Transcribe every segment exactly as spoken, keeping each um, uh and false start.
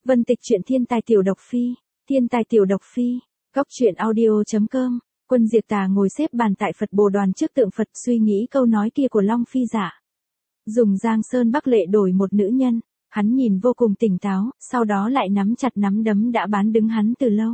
Vân Tịch truyện thiên tài tiểu độc phi, thiên tài tiểu độc phi, góc truyện audio.com. Quân Diệt Tà ngồi xếp bàn tại Phật Bồ Đoàn trước tượng Phật suy nghĩ câu nói kia của Long Phi Dạ. Dùng Giang Sơn Bắc Lệ đổi một nữ nhân, hắn nhìn vô cùng tỉnh táo, sau đó lại nắm chặt nắm đấm đã bán đứng hắn từ lâu.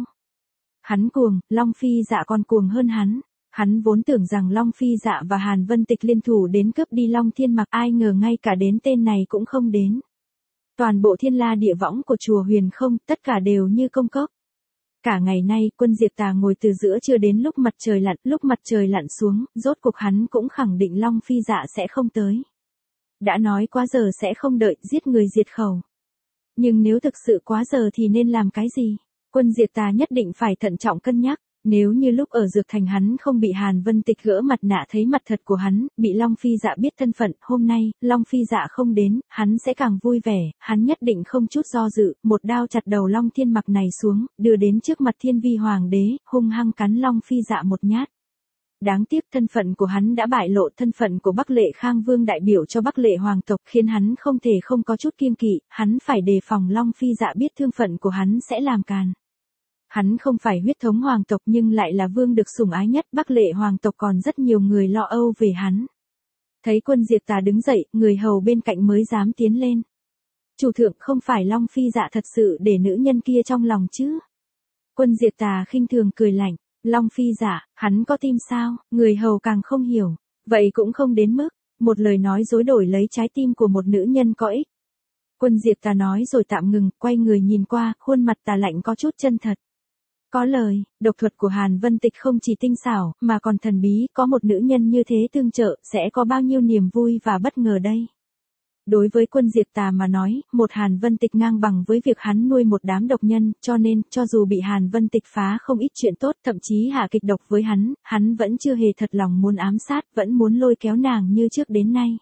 Hắn cuồng, Long Phi Dạ còn cuồng hơn hắn. Hắn vốn tưởng rằng Long Phi Dạ và Hàn Vân Tịch liên thủ đến cướp đi Long Thiên Mặc, ai ngờ ngay cả đến tên này cũng không đến. Toàn bộ thiên la địa võng của chùa Huyền Không, tất cả đều như công cốc. Cả ngày nay, Quân Diệt Tà ngồi từ giữa trưa đến lúc mặt trời lặn, lúc mặt trời lặn xuống, rốt cuộc hắn cũng khẳng định Long Phi Dạ sẽ không tới. Đã nói quá giờ sẽ không đợi, giết người diệt khẩu. Nhưng nếu thực sự quá giờ thì nên làm cái gì? Quân Diệt Tà nhất định phải thận trọng cân nhắc. Nếu như lúc ở Dược Thành hắn không bị Hàn Vân Tịch gỡ mặt nạ thấy mặt thật của hắn, bị Long Phi Dạ biết thân phận, hôm nay, Long Phi Dạ không đến, hắn sẽ càng vui vẻ, hắn nhất định không chút do dự, một đao chặt đầu Long Thiên Mặc này xuống, đưa đến trước mặt Thiên Vi Hoàng đế, hung hăng cắn Long Phi Dạ một nhát. Đáng tiếc thân phận của hắn đã bại lộ, thân phận của Bắc Lệ Khang Vương đại biểu cho Bắc Lệ Hoàng tộc khiến hắn không thể không có chút kiêng kỵ, hắn phải đề phòng Long Phi Dạ biết thương phận của hắn sẽ làm càn. Hắn không phải huyết thống hoàng tộc nhưng lại là vương được sủng ái nhất, Bắc Lệ Hoàng tộc còn rất nhiều người lo âu về hắn. Thấy Quân Diệt Tà đứng dậy, người hầu bên cạnh mới dám tiến lên. Chủ thượng, không phải Long Phi Dạ thật sự để nữ nhân kia trong lòng chứ? Quân Diệt Tà khinh thường cười lạnh, Long Phi Dạ, hắn có tim sao? Người hầu càng không hiểu, vậy cũng không đến mức, một lời nói dối đổi lấy trái tim của một nữ nhân có ích. Quân Diệt Tà nói rồi tạm ngừng, quay người nhìn qua, khuôn mặt tà lạnh có chút chân thật. Có lời, độc thuật của Hàn Vân Tịch không chỉ tinh xảo, mà còn thần bí, có một nữ nhân như thế tương trợ, sẽ có bao nhiêu niềm vui và bất ngờ đây. Đối với Quân Diệt Tà mà nói, một Hàn Vân Tịch ngang bằng với việc hắn nuôi một đám độc nhân, cho nên, cho dù bị Hàn Vân Tịch phá không ít chuyện tốt, thậm chí hạ kịch độc với hắn, hắn vẫn chưa hề thật lòng muốn ám sát, vẫn muốn lôi kéo nàng như trước đến nay.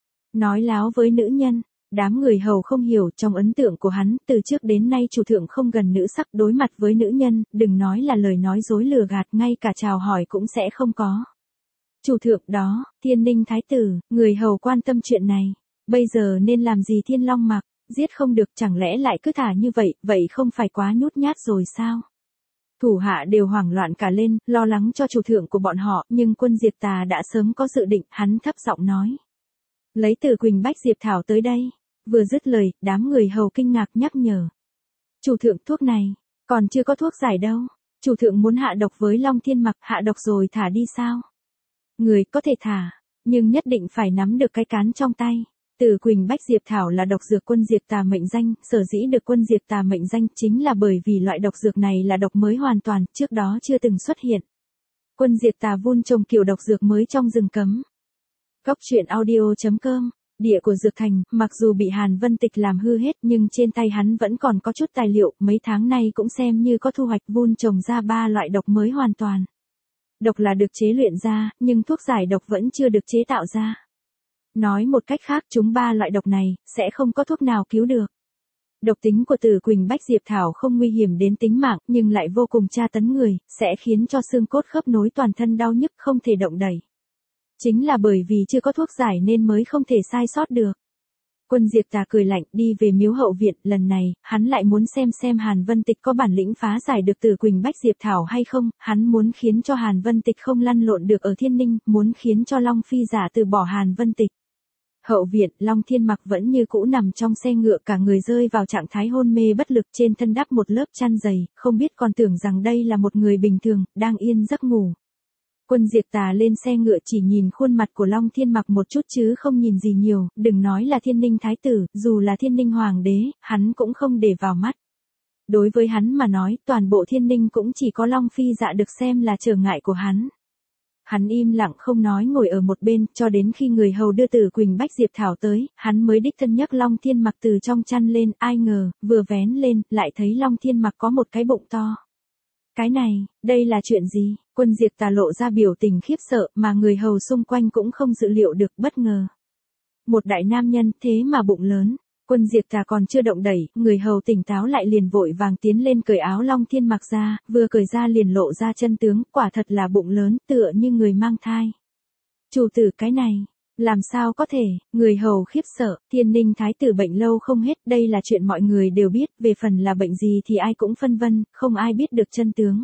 Nói láo với nữ nhân. Đám người hầu không hiểu, trong ấn tượng của hắn, từ trước đến nay chủ thượng không gần nữ sắc, đối mặt với nữ nhân, đừng nói là lời nói dối lừa gạt, ngay cả chào hỏi cũng sẽ không có. Chủ thượng đó, Thiên Ninh Thái tử, người hầu quan tâm chuyện này, bây giờ nên làm gì? Thiên Long Mặc, giết không được, chẳng lẽ lại cứ thả như vậy, vậy không phải quá nhút nhát rồi sao? Thủ hạ đều hoảng loạn cả lên, lo lắng cho chủ thượng của bọn họ, nhưng Quân Diệt Tà đã sớm có dự định, hắn thấp giọng nói. Lấy từ Quỳnh Bách Diệp Thảo tới đây. Vừa dứt lời, đám người hầu kinh ngạc nhắc nhở. Chủ thượng, thuốc này, còn chưa có thuốc giải đâu. Chủ thượng muốn hạ độc với Long Thiên Mặc, hạ độc rồi thả đi sao? Người có thể thả, nhưng nhất định phải nắm được cái cán trong tay. Từ Quỳnh Bách Diệp Thảo là độc dược Quân Diệt Tà mệnh danh, sở dĩ được Quân Diệt Tà mệnh danh chính là bởi vì loại độc dược này là độc mới hoàn toàn, trước đó chưa từng xuất hiện. Quân Diệt Tà vun trồng kiểu độc dược mới trong rừng cấm. Góc truyện audio.com. Địa của Dược Thành, mặc dù bị Hàn Vân Tịch làm hư hết nhưng trên tay hắn vẫn còn có chút tài liệu, mấy tháng nay cũng xem như có thu hoạch, vun trồng ra ba loại độc mới hoàn toàn. Độc là được chế luyện ra, nhưng thuốc giải độc vẫn chưa được chế tạo ra. Nói một cách khác, chúng ba loại độc này, sẽ không có thuốc nào cứu được. Độc tính của Tử Quỳnh Bách Diệp Thảo không nguy hiểm đến tính mạng, nhưng lại vô cùng tra tấn người, sẽ khiến cho xương cốt khớp nối toàn thân đau nhức không thể động đậy. Chính là bởi vì chưa có thuốc giải nên mới không thể sai sót được. Quân Diệt Tà cười lạnh, đi về miếu hậu viện, lần này, hắn lại muốn xem xem Hàn Vân Tịch có bản lĩnh phá giải được Tử Quỳnh Bách Diệp Thảo hay không, hắn muốn khiến cho Hàn Vân Tịch không lăn lộn được ở Thiên Ninh, muốn khiến cho Long Phi Dạ từ bỏ Hàn Vân Tịch. Hậu viện, Long Thiên Mặc vẫn như cũ nằm trong xe ngựa, cả người rơi vào trạng thái hôn mê bất lực, trên thân đắp một lớp chăn dày, không biết còn tưởng rằng đây là một người bình thường, đang yên giấc ngủ. Quân Diệt Tà lên xe ngựa chỉ nhìn khuôn mặt của Long Thiên Mặc một chút chứ không nhìn gì nhiều, đừng nói là Thiên Ninh Thái tử, dù là Thiên Ninh Hoàng đế, hắn cũng không để vào mắt. Đối với hắn mà nói, toàn bộ Thiên Ninh cũng chỉ có Long Phi Dạ được xem là trở ngại của hắn. Hắn im lặng không nói ngồi ở một bên, cho đến khi người hầu đưa Tử Quỳnh Bách Diệp Thảo tới, hắn mới đích thân nhấc Long Thiên Mặc từ trong chăn lên, ai ngờ, vừa vén lên, lại thấy Long Thiên Mặc có một cái bụng to. Cái này, đây là chuyện gì? Quân Diệt Tà lộ ra biểu tình khiếp sợ, mà người hầu xung quanh cũng không dự liệu được, bất ngờ. Một đại nam nhân, thế mà bụng lớn. Quân Diệt Tà còn chưa động đẩy, người hầu tỉnh táo lại liền vội vàng tiến lên cởi áo Long Thiên Mặc ra, vừa cởi ra liền lộ ra chân tướng, quả thật là bụng lớn, tựa như người mang thai. Chủ tử, cái này, Làm sao có thể, người hầu khiếp sợ, Thiên Ninh thái tử bệnh lâu không hết, đây là chuyện mọi người đều biết, về phần là bệnh gì thì ai cũng phân vân, không ai biết được chân tướng.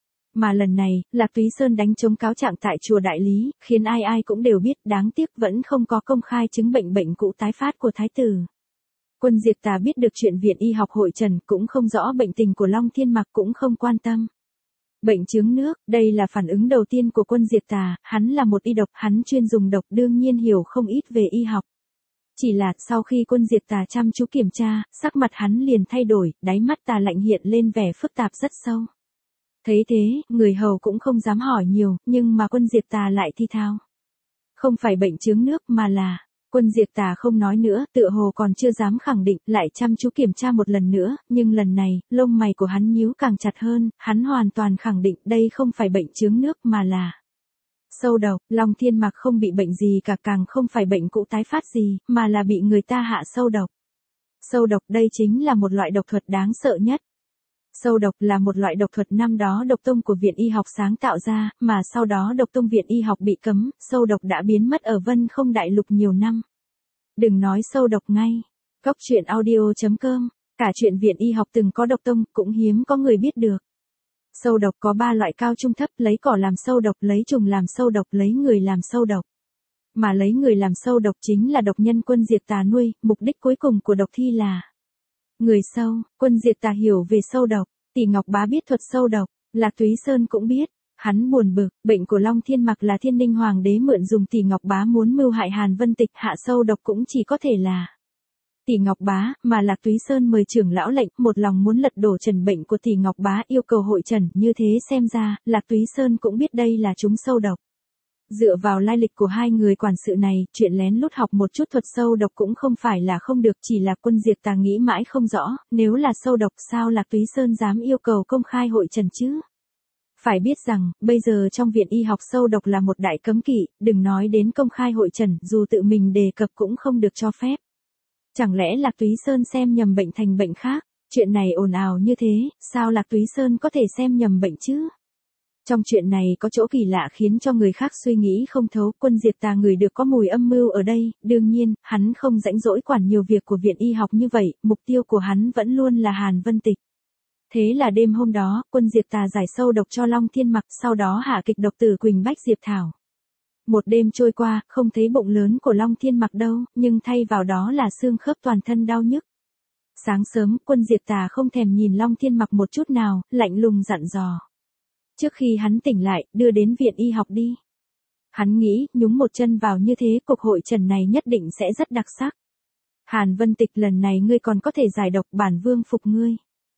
Mà lần này, Lạc Túy Sơn đánh chống cáo trạng tại chùa Đại Lý, khiến ai ai cũng đều biết, đáng tiếc vẫn không có công khai chứng bệnh bệnh cũ tái phát của thái tử. Quân Diệt Tà biết được chuyện viện y học hội trần, cũng không rõ bệnh tình của Long Thiên Mặc, cũng không quan tâm. Bệnh chướng nước, đây là phản ứng đầu tiên của Quân Diệt Tà, hắn là một y độc, hắn chuyên dùng độc, đương nhiên hiểu không ít về y học. Chỉ là, sau khi Quân Diệt Tà chăm chú kiểm tra, sắc mặt hắn liền thay đổi, đáy mắt tà lạnh hiện lên vẻ phức tạp rất sâu. Thấy thế, người hầu cũng không dám hỏi nhiều, nhưng mà Quân Diệt Tà lại thi thao. Không phải bệnh chướng nước mà là... Quân Diệt Tà không nói nữa, tựa hồ còn chưa dám khẳng định, lại chăm chú kiểm tra một lần nữa, nhưng lần này, lông mày của hắn nhíu càng chặt hơn, hắn hoàn toàn khẳng định đây không phải bệnh chướng nước mà là sâu độc. Long Thiên Mặc không bị bệnh gì cả, càng không phải bệnh cũ tái phát gì, mà là bị người ta hạ sâu độc. Sâu độc đây chính là một loại độc thuật đáng sợ nhất. Sâu độc là một loại độc thuật năm đó độc tông của Viện Y học sáng tạo ra, mà sau đó độc tông Viện Y học bị cấm, sâu độc đã biến mất ở Vân Không Đại Lục nhiều năm. Đừng nói sâu độc ngay. Cóc truyện audio chấm com, cả chuyện Viện Y học từng có độc tông, cũng hiếm có người biết được. Sâu độc có ba loại cao trung thấp, lấy cỏ làm sâu độc, lấy trùng làm sâu độc, lấy người làm sâu độc. Mà lấy người làm sâu độc chính là độc nhân Quân Diệt Tà nuôi, mục đích cuối cùng của độc thi là người sâu. Quân Diệt Tà hiểu về sâu độc, Tỷ Ngọc Bá biết thuật sâu độc, Lạc Túy Sơn cũng biết. Hắn buồn bực, bệnh của Long Thiên Mặc là Thiên Ninh Hoàng đế mượn dùng, Tỷ Ngọc Bá muốn mưu hại Hàn Vân Tịch, hạ sâu độc cũng chỉ có thể là Tỷ Ngọc Bá, mà Lạc Túy Sơn mời trưởng lão lệnh, một lòng muốn lật đổ trần bệnh của Tỷ Ngọc Bá, yêu cầu hội trần, như thế xem ra, Lạc Túy Sơn cũng biết đây là chúng sâu độc. Dựa vào lai lịch của hai người quản sự này, chuyện lén lút học một chút thuật sâu độc cũng không phải là không được, chỉ là Quân Diệt Tà nghĩ mãi không rõ, nếu là sâu độc sao Lạc Túy Sơn dám yêu cầu công khai hội trần chứ? Phải biết rằng, bây giờ trong viện y học sâu độc là một đại cấm kỵ, đừng nói đến công khai hội trần, dù tự mình đề cập cũng không được cho phép. Chẳng lẽ Lạc Túy Sơn xem nhầm bệnh thành bệnh khác? Chuyện này ồn ào như thế, sao Lạc Túy Sơn có thể xem nhầm bệnh chứ? Trong chuyện này có chỗ kỳ lạ khiến cho người khác suy nghĩ không thấu. Quân Diệt Tà người được có mùi âm mưu ở đây, đương nhiên, hắn không rãnh rỗi quản nhiều việc của viện y học như vậy, mục tiêu của hắn vẫn luôn là Hàn Vân Tịch. Thế là đêm hôm đó, Quân Diệt Tà giải sâu độc cho Long Thiên Mặc, sau đó hạ kịch độc tử Quỳnh Bách Diệp Thảo. Một đêm trôi qua, không thấy bụng lớn của Long Thiên Mặc đâu, nhưng thay vào đó là xương khớp toàn thân đau nhức. Sáng sớm, Quân Diệt Tà không thèm nhìn Long Thiên Mặc một chút nào, lạnh lùng dặn dò. Trước khi hắn tỉnh lại, đưa đến viện y học đi. Hắn nghĩ, nhúng một chân vào như thế, cuộc hội trần này nhất định sẽ rất đặc sắc. Hàn Vân Tịch, lần này ngươi còn có thể giải độc, bản vương phục ngươi.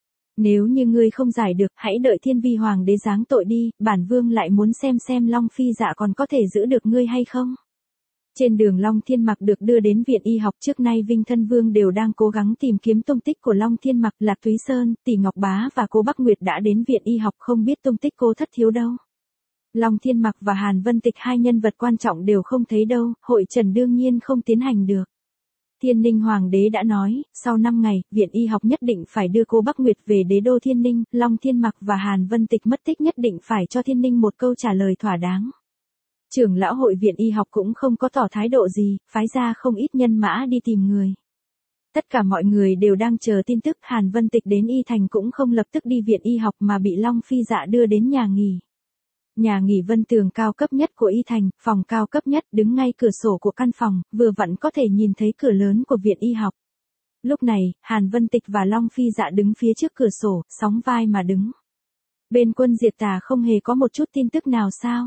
Nếu như ngươi không giải được, hãy đợi Thiên Vi Hoàng đế giáng tội đi, bản vương lại muốn xem xem Long Phi Dạ còn có thể giữ được ngươi hay không. Trên đường Long Thiên Mặc được đưa đến viện y học, trước nay Vinh Thân Vương đều đang cố gắng tìm kiếm tung tích của Long Thiên Mặc. Lạc Túy Sơn, Tỷ Ngọc Bá và cô Bắc Nguyệt đã đến viện y học, không biết tung tích cô Thất Thiếu đâu. Long Thiên Mặc và Hàn Vân Tịch, hai nhân vật quan trọng đều không thấy đâu, hội trần đương nhiên không tiến hành được. Thiên Ninh Hoàng đế đã nói, sau năm ngày, viện y học nhất định phải đưa cô Bắc Nguyệt về đế đô Thiên Ninh, Long Thiên Mặc và Hàn Vân Tịch mất tích nhất định phải cho Thiên Ninh một câu trả lời thỏa đáng. Trưởng lão hội viện y học cũng không có tỏ thái độ gì, phái ra không ít nhân mã đi tìm người. Tất cả mọi người đều đang chờ tin tức. Hàn Vân Tịch đến Y Thành cũng không lập tức đi viện y học mà bị Long Phi Dạ đưa đến nhà nghỉ. Nhà nghỉ Vân Tường cao cấp nhất của Y Thành, phòng cao cấp nhất, đứng ngay cửa sổ của căn phòng, vừa vặn có thể nhìn thấy cửa lớn của viện y học. Lúc này, Hàn Vân Tịch và Long Phi Dạ đứng phía trước cửa sổ, sóng vai mà đứng. Bên Quân Diệt Tà không hề có một chút tin tức nào sao?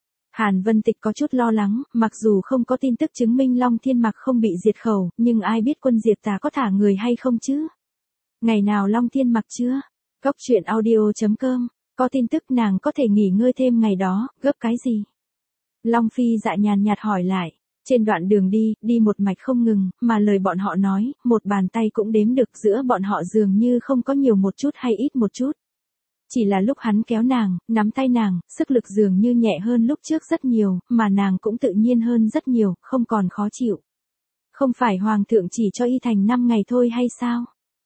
Hàn Vân Tịch có chút lo lắng, mặc dù không có tin tức chứng minh Long Thiên Mặc không bị diệt khẩu, nhưng ai biết Quân Diệt Tà có thả người hay không chứ? Ngày nào Long Thiên Mặc chưa? Cóc truyện audio chấm com, có tin tức nàng có thể nghỉ ngơi thêm ngày đó, gấp cái gì? Long Phi Dạ nhàn nhạt hỏi lại. Trên đoạn đường đi, đi một mạch không ngừng, mà lời bọn họ nói, một bàn tay cũng đếm được, giữa bọn họ dường như không có nhiều một chút hay ít một chút. Chỉ là lúc hắn kéo nàng, nắm tay nàng, sức lực dường như nhẹ hơn lúc trước rất nhiều, mà nàng cũng tự nhiên hơn rất nhiều, không còn khó chịu. Không phải Hoàng thượng chỉ cho Y Thành năm ngày thôi hay sao?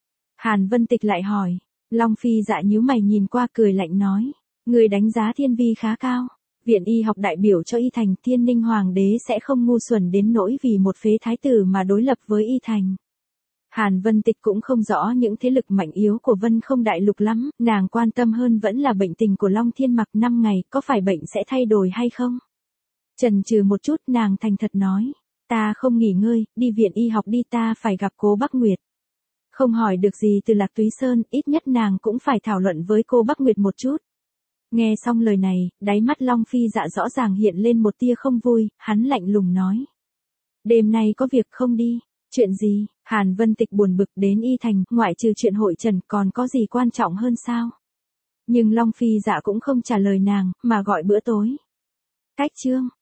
Hàn Vân Tịch lại hỏi. Long Phi Dạ nhíu mày nhìn qua, cười lạnh nói. Người đánh giá Thiên Vi khá cao. Viện y học đại biểu cho Y Thành, Thiên Ninh Hoàng đế sẽ không ngu xuẩn đến nỗi vì một phế thái tử mà đối lập với Y Thành. Hàn Vân Tịch cũng không rõ những thế lực mạnh yếu của Vân Không đại lục lắm, nàng quan tâm hơn vẫn là bệnh tình của Long Thiên Mặc năm ngày, có phải bệnh sẽ thay đổi hay không? Chần chừ một chút, nàng thành thật nói, ta không nghỉ ngơi, đi viện y học đi, ta phải gặp Cố Bắc Nguyệt. Không hỏi được gì từ Lạc Túy Sơn, ít nhất nàng cũng phải thảo luận với cô Bắc Nguyệt một chút. Nghe xong lời này, đáy mắt Long Phi Dạ rõ ràng hiện lên một tia không vui, hắn lạnh lùng nói. Đêm nay có việc không đi? Chuyện gì? Hàn Vân Tịch buồn bực, đến Y Thành, ngoại trừ chuyện hội trần còn có gì quan trọng hơn sao? Nhưng Long Phi Dạ cũng không trả lời nàng, mà gọi bữa tối. Cách chương.